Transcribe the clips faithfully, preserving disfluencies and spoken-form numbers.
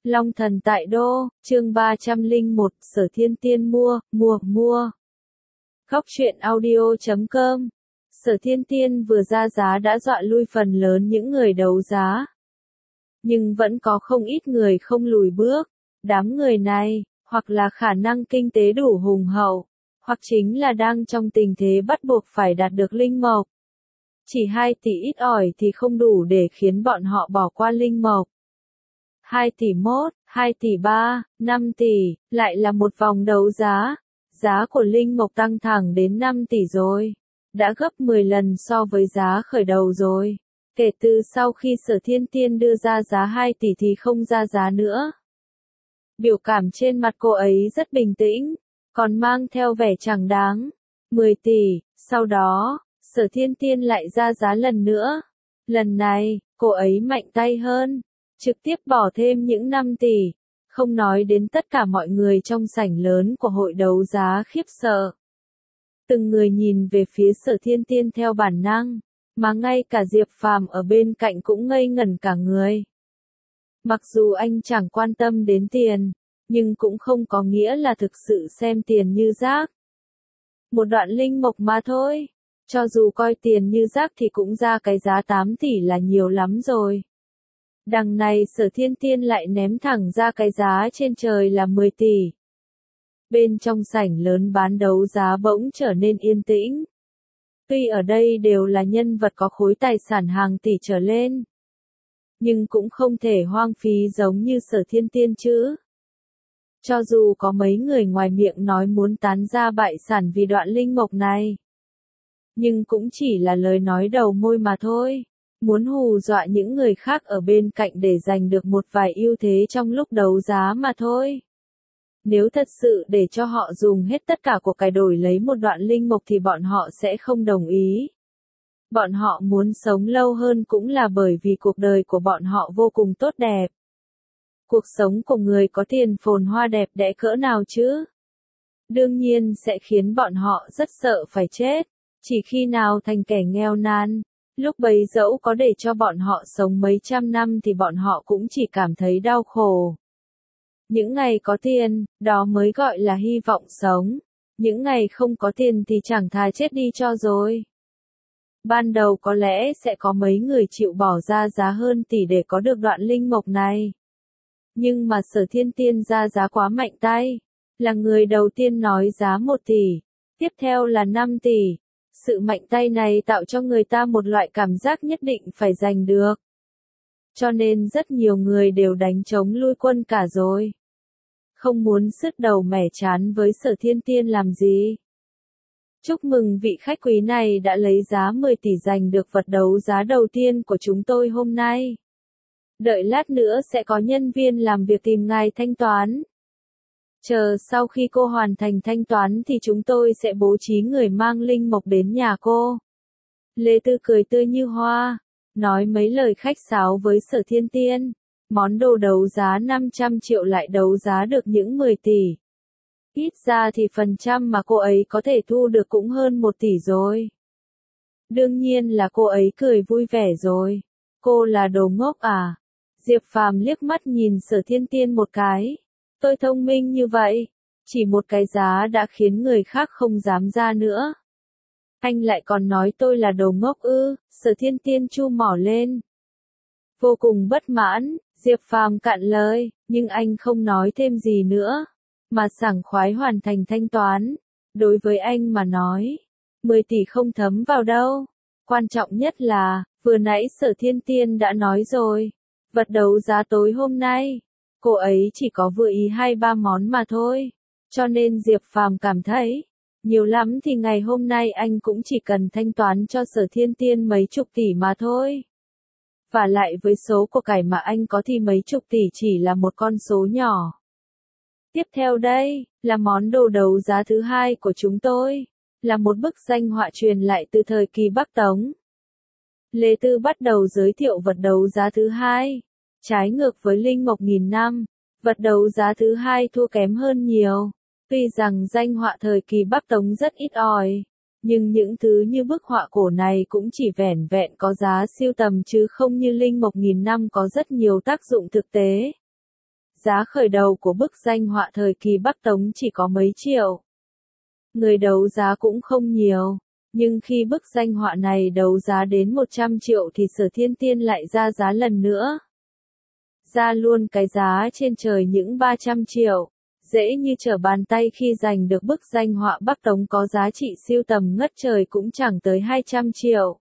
Long thần tại đô, chương ba trăm lẻ một, Sở Thiên Tiên mua, mua, mua. Góc truyện audio chấm com. Sở Thiên Tiên vừa ra giá đã dọa lui phần lớn những người đấu giá. Nhưng vẫn có không ít người không lùi bước. Đám người này, hoặc là khả năng kinh tế đủ hùng hậu, hoặc chính là đang trong tình thế bắt buộc phải đạt được linh mộc. Chỉ hai tỷ ít ỏi thì không đủ để khiến bọn họ bỏ qua linh mộc. hai tỷ mốt, hai tỷ ba, năm tỷ, lại là một vòng đấu giá. Giá của linh mộc tăng thẳng đến năm tỷ rồi. Đã gấp mười lần so với giá khởi đầu rồi. Kể từ sau khi Sở Thiên Tiên đưa ra giá hai tỷ thì không ra giá nữa. Biểu cảm trên mặt cô ấy rất bình tĩnh, còn mang theo vẻ chẳng đáng. mười tỷ, sau đó, Sở Thiên Tiên lại ra giá lần nữa. Lần này, cô ấy mạnh tay hơn, trực tiếp bỏ thêm những năm tỷ, không nói đến tất cả mọi người trong sảnh lớn của hội đấu giá khiếp sợ. Từng người nhìn về phía Sở Thiên Tiên theo bản năng, mà ngay cả Diệp Phàm ở bên cạnh cũng ngây ngẩn cả người. Mặc dù anh chẳng quan tâm đến tiền, nhưng cũng không có nghĩa là thực sự xem tiền như rác. Một đoạn linh mộc mà thôi, cho dù coi tiền như rác thì cũng ra cái giá tám tỷ là nhiều lắm rồi. Đằng này Sở Thiên Tiên lại ném thẳng ra cái giá trên trời là mười tỷ. Bên trong sảnh lớn bán đấu giá bỗng trở nên yên tĩnh. Tuy ở đây đều là nhân vật có khối tài sản hàng tỷ trở lên, nhưng cũng không thể hoang phí giống như Sở Thiên Tiên chứ. Cho dù có mấy người ngoài miệng nói muốn tán ra bại sản vì đoạn linh mộc này, nhưng cũng chỉ là lời nói đầu môi mà thôi. Muốn hù dọa những người khác ở bên cạnh để giành được một vài ưu thế trong lúc đấu giá mà thôi. Nếu thật sự để cho họ dùng hết tất cả của cải đổi lấy một đoạn linh mộc thì bọn họ sẽ không đồng ý. Bọn họ muốn sống lâu hơn cũng là bởi vì cuộc đời của bọn họ vô cùng tốt đẹp. Cuộc sống của người có tiền phồn hoa đẹp đẽ cỡ nào chứ? Đương nhiên sẽ khiến bọn họ rất sợ phải chết. Chỉ khi nào thành kẻ nghèo nàn, lúc bấy dẫu có để cho bọn họ sống mấy trăm năm thì bọn họ cũng chỉ cảm thấy đau khổ. Những ngày có tiền, đó mới gọi là hy vọng sống. Những ngày không có tiền thì chẳng thà chết đi cho rồi. Ban đầu có lẽ sẽ có mấy người chịu bỏ ra giá hơn tỷ để có được đoạn linh mộc này. Nhưng mà Sở Thiên Tiên ra giá quá mạnh tay. Là người đầu tiên nói giá một tỷ. Tiếp theo là năm tỷ. Sự mạnh tay này tạo cho người ta một loại cảm giác nhất định phải giành được. Cho nên rất nhiều người đều đánh trống lui quân cả rồi. Không muốn sứt đầu mẻ chán với Sở Thiên Tiên làm gì. Chúc mừng vị khách quý này đã lấy giá mười tỷ giành được vật đấu giá đầu tiên của chúng tôi hôm nay. Đợi lát nữa sẽ có nhân viên làm việc tìm ngài thanh toán. Chờ sau khi cô hoàn thành thanh toán thì chúng tôi sẽ bố trí người mang linh mộc đến nhà cô. Lê Tư cười tươi như hoa, nói mấy lời khách sáo với Sở Thiên Tiên. Món đồ đấu giá năm trăm triệu lại đấu giá được những mười tỷ. Ít ra thì phần trăm mà cô ấy có thể thu được cũng hơn một tỷ rồi. Đương nhiên là cô ấy cười vui vẻ rồi. Cô là đồ ngốc à? Diệp Phàm liếc mắt nhìn Sở Thiên Tiên một cái. Tôi thông minh như vậy, chỉ một cái giá đã khiến người khác không dám ra nữa. Anh lại còn nói tôi là đồ ngốc ư? Sở Thiên Tiên chu mỏ lên. Vô cùng bất mãn, Diệp Phàm cạn lời, nhưng anh không nói thêm gì nữa, mà sảng khoái hoàn thành thanh toán. Đối với anh mà nói, mười tỷ không thấm vào đâu. Quan trọng nhất là, vừa nãy Sở Thiên Tiên đã nói rồi, vật đấu giá tối hôm nay, cô ấy chỉ có vừa ý hai ba món mà thôi. Cho nên Diệp Phàm cảm thấy, nhiều lắm thì ngày hôm nay anh cũng chỉ cần thanh toán cho Sở Thiên Tiên mấy chục tỷ mà thôi. Và lại với số của cải mà anh có thì mấy chục tỷ chỉ là một con số nhỏ. Tiếp theo đây, là món đồ đấu giá thứ hai của chúng tôi. Là một bức danh họa truyền lại từ thời kỳ Bắc Tống. Lê Tư bắt đầu giới thiệu vật đấu giá thứ hai. Trái ngược với linh mộc nghìn năm, vật đấu giá thứ hai thua kém hơn nhiều. Tuy rằng danh họa thời kỳ Bắc Tống rất ít ỏi, nhưng những thứ như bức họa cổ này cũng chỉ vẻn vẹn có giá sưu tầm chứ không như linh mộc nghìn năm có rất nhiều tác dụng thực tế. Giá khởi đầu của bức danh họa thời kỳ Bắc Tống chỉ có mấy triệu. Người đấu giá cũng không nhiều. Nhưng khi bức danh họa này đấu giá đến một trăm triệu thì Sở Thiên Tiên lại ra giá lần nữa. Ra luôn cái giá trên trời những ba trăm triệu. Dễ như trở bàn tay khi giành được bức danh họa Bắc Tống có giá trị sưu tầm ngất trời cũng chẳng tới hai trăm triệu.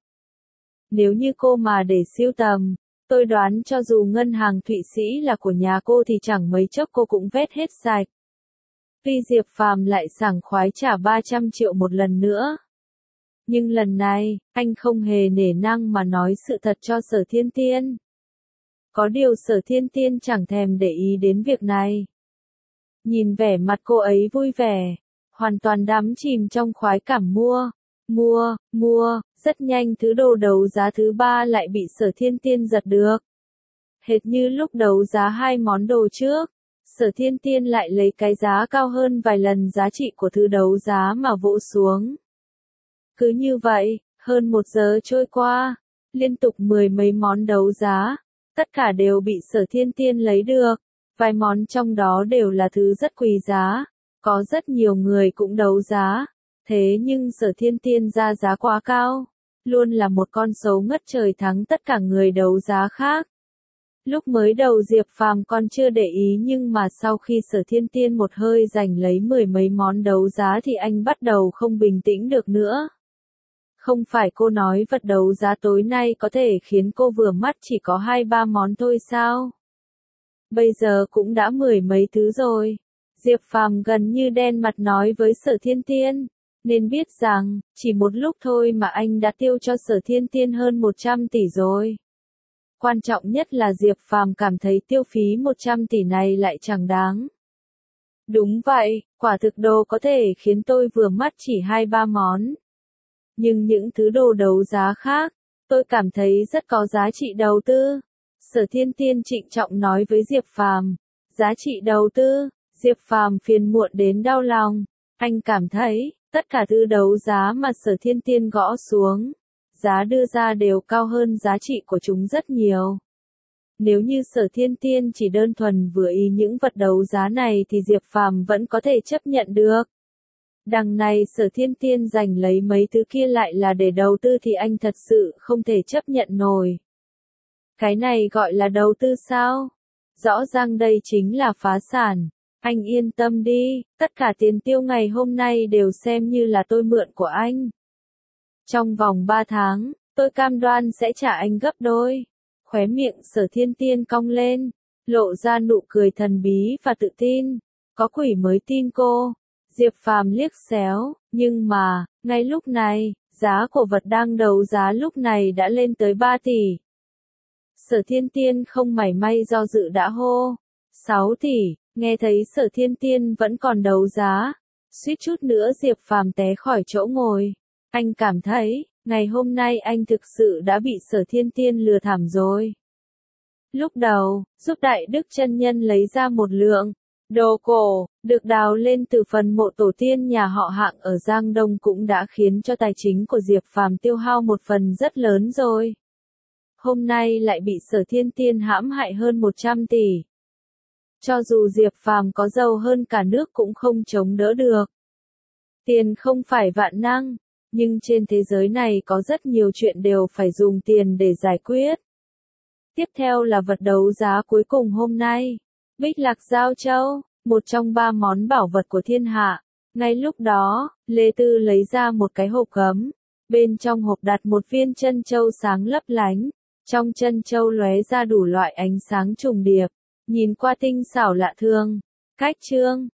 Nếu như cô mà để sưu tầm, tôi đoán cho dù ngân hàng Thụy Sĩ là của nhà cô thì chẳng mấy chốc cô cũng vét hết sạch. Tuy Diệp Phàm lại sảng khoái trả ba trăm triệu một lần nữa. Nhưng lần này, anh không hề nể nang mà nói sự thật cho Sở Thiên Tiên. Có điều Sở Thiên Tiên chẳng thèm để ý đến việc này. Nhìn vẻ mặt cô ấy vui vẻ, hoàn toàn đắm chìm trong khoái cảm mua, mua, mua, rất nhanh thứ đồ đấu giá thứ ba lại bị Sở Thiên Tiên giật được. Hệt như lúc đấu giá hai món đồ trước, Sở Thiên Tiên lại lấy cái giá cao hơn vài lần giá trị của thứ đấu giá mà vỗ xuống. Cứ như vậy, hơn một giờ trôi qua, liên tục mười mấy món đấu giá, tất cả đều bị Sở Thiên Tiên lấy được. Vài món trong đó đều là thứ rất quý giá, có rất nhiều người cũng đấu giá, thế nhưng Sở Thiên Tiên ra giá quá cao, luôn là một con số ngất trời thắng tất cả người đấu giá khác. Lúc mới đầu Diệp Phàm còn chưa để ý nhưng mà sau khi Sở Thiên Tiên một hơi giành lấy mười mấy món đấu giá thì anh bắt đầu không bình tĩnh được nữa. Không phải cô nói vật đấu giá tối nay có thể khiến cô vừa mắt chỉ có hai ba món thôi sao? Bây giờ cũng đã mười mấy thứ rồi. Diệp Phàm gần như đen mặt nói với Sở Thiên Tiên, nên biết rằng, chỉ một lúc thôi mà anh đã tiêu cho Sở Thiên Tiên hơn một trăm tỷ rồi. Quan trọng nhất là Diệp Phàm cảm thấy tiêu phí một trăm tỷ này lại chẳng đáng. Đúng vậy, quả thực đồ có thể khiến tôi vừa mắt chỉ hai ba món. Nhưng những thứ đồ đấu giá khác, tôi cảm thấy rất có giá trị đầu tư. Sở Thiên Tiên trịnh trọng nói với Diệp Phàm, giá trị đầu tư. Diệp Phàm phiền muộn đến đau lòng, anh cảm thấy, tất cả thứ đấu giá mà Sở Thiên Tiên gõ xuống, giá đưa ra đều cao hơn giá trị của chúng rất nhiều. Nếu như Sở Thiên Tiên chỉ đơn thuần vừa ý những vật đấu giá này thì Diệp Phàm vẫn có thể chấp nhận được. Đằng này Sở Thiên Tiên giành lấy mấy thứ kia lại là để đầu tư thì anh thật sự không thể chấp nhận nổi. Cái này gọi là đầu tư sao? Rõ ràng đây chính là phá sản. Anh yên tâm đi, tất cả tiền tiêu ngày hôm nay đều xem như là tôi mượn của anh. Trong vòng ba tháng, tôi cam đoan sẽ trả anh gấp đôi. Khóe miệng Sở Thiên Tiên cong lên, lộ ra nụ cười thần bí và tự tin. Có quỷ mới tin cô. Diệp Phàm liếc xéo, nhưng mà, ngay lúc này, giá của vật đang đấu giá lúc này đã lên tới ba tỷ. Sở Thiên Tiên không mảy may do dự đã hô. sáu tỷ, nghe thấy Sở Thiên Tiên vẫn còn đấu giá. Suýt chút nữa Diệp Phàm té khỏi chỗ ngồi. Anh cảm thấy, ngày hôm nay anh thực sự đã bị Sở Thiên Tiên lừa thảm rồi. Lúc đầu, giúp Đại Đức Chân Nhân lấy ra một lượng đồ cổ, được đào lên từ phần mộ tổ tiên nhà họ Hạng ở Giang Đông cũng đã khiến cho tài chính của Diệp Phàm tiêu hao một phần rất lớn rồi. Hôm nay lại bị Sở Thiên Tiên hãm hại hơn một trăm tỷ. Cho dù Diệp Phàm có giàu hơn cả nước cũng không chống đỡ được. Tiền không phải vạn năng, nhưng trên thế giới này có rất nhiều chuyện đều phải dùng tiền để giải quyết. Tiếp theo là vật đấu giá cuối cùng hôm nay. Bích Lạc Giao Châu, một trong ba món bảo vật của thiên hạ. Ngay lúc đó, Lê Tư lấy ra một cái hộp gấm. Bên trong hộp đặt một viên chân châu sáng lấp lánh. Trong chân châu lóe ra đủ loại ánh sáng trùng điệp. Nhìn qua tinh xảo lạ thường. Cách chương